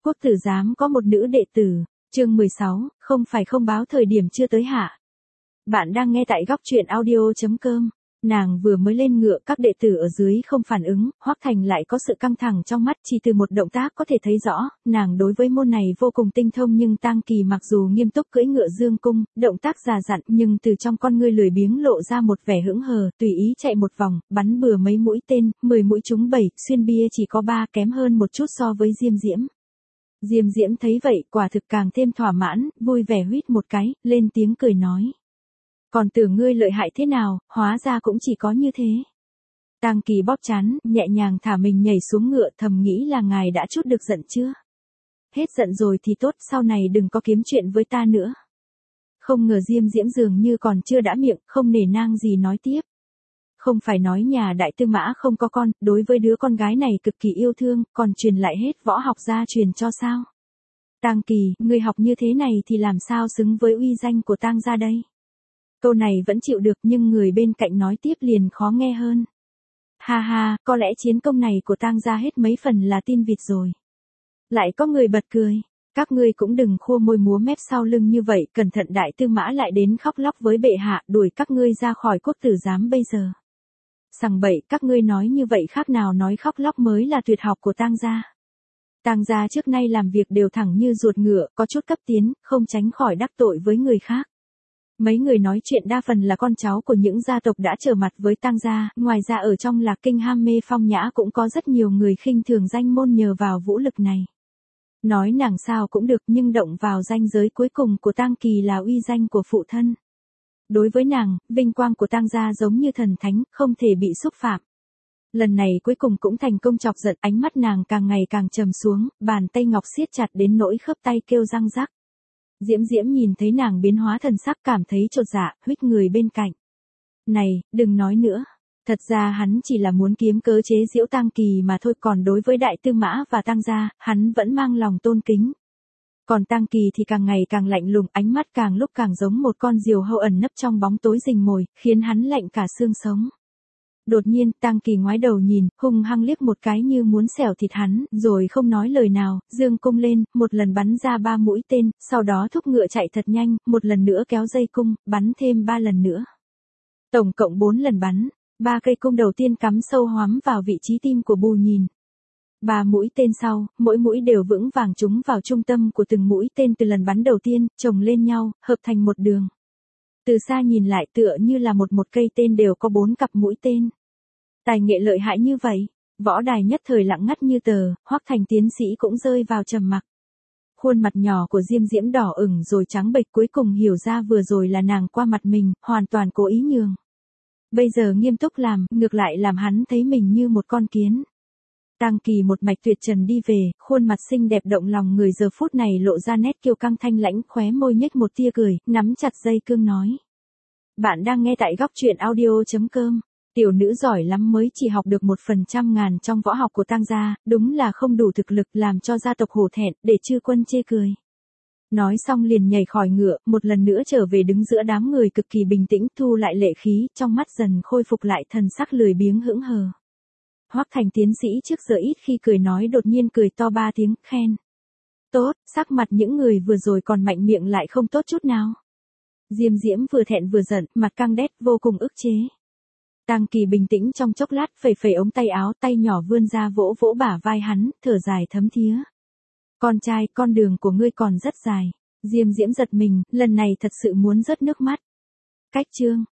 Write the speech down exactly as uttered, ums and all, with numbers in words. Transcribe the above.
Quốc tử giám có một nữ đệ tử, chương mười sáu, không phải không báo thời điểm chưa tới hạ. Bạn đang nghe tại góc truyện audio chấm com. Nàng vừa mới lên ngựa, các đệ tử ở dưới không phản ứng, Hoắc Thành lại có sự căng thẳng trong mắt, chỉ từ một động tác có thể thấy rõ, nàng đối với môn này vô cùng tinh thông. Nhưng Tang Kỳ mặc dù nghiêm túc cưỡi ngựa dương cung, động tác già dặn, nhưng từ trong con ngươi lười biếng lộ ra một vẻ hững hờ, tùy ý chạy một vòng, bắn bừa mấy mũi tên, mười mũi trúng bảy, xuyên bia chỉ có ba, kém hơn một chút so với Diêm Diễm. Diêm Diễm thấy vậy, quả thực càng thêm thỏa mãn, vui vẻ huýt một cái, lên tiếng cười nói. Còn tưởng ngươi lợi hại thế nào, hóa ra cũng chỉ có như thế. Tang Kỳ bóp trán, nhẹ nhàng thả mình nhảy xuống ngựa, thầm nghĩ là ngài đã chút được giận chưa? Hết giận rồi thì tốt, sau này đừng có kiếm chuyện với ta nữa. Không ngờ Diêm Diễm dường như còn chưa đã miệng, không nể nang gì nói tiếp. Không phải nói nhà đại tư mã không có con, đối với đứa con gái này cực kỳ yêu thương, còn truyền lại hết võ học gia truyền cho sao? Tang Kỳ, ngươi học như thế này thì làm sao xứng với uy danh của Tang gia đây? Câu này vẫn chịu được, nhưng người bên cạnh nói tiếp liền khó nghe hơn. Ha ha, có lẽ chiến công này của Tang gia hết mấy phần là tin vịt rồi. Lại có người bật cười. Các ngươi cũng đừng khua môi múa mép sau lưng như vậy, cẩn thận đại tư mã lại đến khóc lóc với bệ hạ, đuổi các ngươi ra khỏi quốc tử giám bây giờ. Sằng bậy, các ngươi nói như vậy khác nào nói khóc lóc mới là tuyệt học của Tang gia. Tang gia trước nay làm việc đều thẳng như ruột ngựa, có chút cấp tiến, không tránh khỏi đắc tội với người khác. Mấy người nói chuyện đa phần là con cháu của những gia tộc đã trở mặt với Tang gia, ngoài ra ở trong Lạc Kinh ham mê phong nhã cũng có rất nhiều người khinh thường danh môn nhờ vào vũ lực này. Nói nàng sao cũng được, nhưng động vào ranh giới cuối cùng của Tang Kỳ là uy danh của phụ thân. Đối với nàng, vinh quang của Tang gia giống như thần thánh, không thể bị xúc phạm. Lần này cuối cùng cũng thành công chọc giận, ánh mắt nàng càng ngày càng trầm xuống, bàn tay ngọc siết chặt đến nỗi khớp tay kêu răng rắc. Diễm Diễm nhìn thấy nàng biến hóa thần sắc cảm thấy chột dạ, huých người bên cạnh. Này, đừng nói nữa. Thật ra hắn chỉ là muốn kiếm cớ chế giễu Tang Kỳ mà thôi, còn đối với đại tư mã và Tang gia, hắn vẫn mang lòng tôn kính. Còn Tang Kỳ thì càng ngày càng lạnh lùng, ánh mắt càng lúc càng giống một con diều hâu ẩn nấp trong bóng tối rình mồi, khiến hắn lạnh cả xương sống. Đột nhiên, Tang Kỳ ngoái đầu nhìn, hung hăng liếc một cái như muốn xẻo thịt hắn, rồi không nói lời nào, dương cung lên, một lần bắn ra ba mũi tên, sau đó thúc ngựa chạy thật nhanh, một lần nữa kéo dây cung, bắn thêm ba lần nữa. Tổng cộng bốn lần bắn, ba cây cung đầu tiên cắm sâu hoắm vào vị trí tim của Bù Nhìn. Ba mũi tên sau, mỗi mũi đều vững vàng trúng vào trung tâm của từng mũi tên từ lần bắn đầu tiên, chồng lên nhau, hợp thành một đường. Từ xa nhìn lại tựa như là một một cây tên đều có bốn cặp mũi tên. Tài nghệ lợi hại như vậy, võ đài nhất thời lặng ngắt như tờ, Hoắc Thành tiến sĩ cũng rơi vào trầm mặc. Khuôn mặt nhỏ của Diêm Diễm đỏ ửng rồi trắng bệch, cuối cùng hiểu ra vừa rồi là nàng qua mặt mình, hoàn toàn cố ý nhường. Bây giờ nghiêm túc làm, ngược lại làm hắn thấy mình như một con kiến. Tang Kỳ một mạch tuyệt trần đi về, khuôn mặt xinh đẹp động lòng người giờ phút này lộ ra nét kiêu căng thanh lãnh, khóe môi nhếch một tia cười, nắm chặt dây cương nói. Bạn đang nghe tại góc truyện audio chấm com. Tiểu nữ giỏi lắm mới chỉ học được một phần trăm ngàn trong võ học của Tang gia, đúng là không đủ thực lực, làm cho gia tộc hổ thẹn, để chư quân chê cười. Nói xong liền nhảy khỏi ngựa, một lần nữa trở về đứng giữa đám người cực kỳ bình tĩnh, thu lại lệ khí, trong mắt dần khôi phục lại thần sắc lười biếng hững hờ. Hoắc Thành tiến sĩ trước giờ ít khi cười nói đột nhiên cười to ba tiếng, khen. Tốt, sắc mặt những người vừa rồi còn mạnh miệng lại không tốt chút nào. Diêm Diễm vừa thẹn vừa giận, mặt căng đét, vô cùng ức chế. Tang Kỳ bình tĩnh trong chốc lát, phẩy phẩy ống tay áo, tay nhỏ vươn ra vỗ vỗ bả vai hắn, thở dài thấm thía. Con trai, con đường của ngươi còn rất dài. Diêm Diễm giật mình, lần này thật sự muốn rớt nước mắt. Cách chương.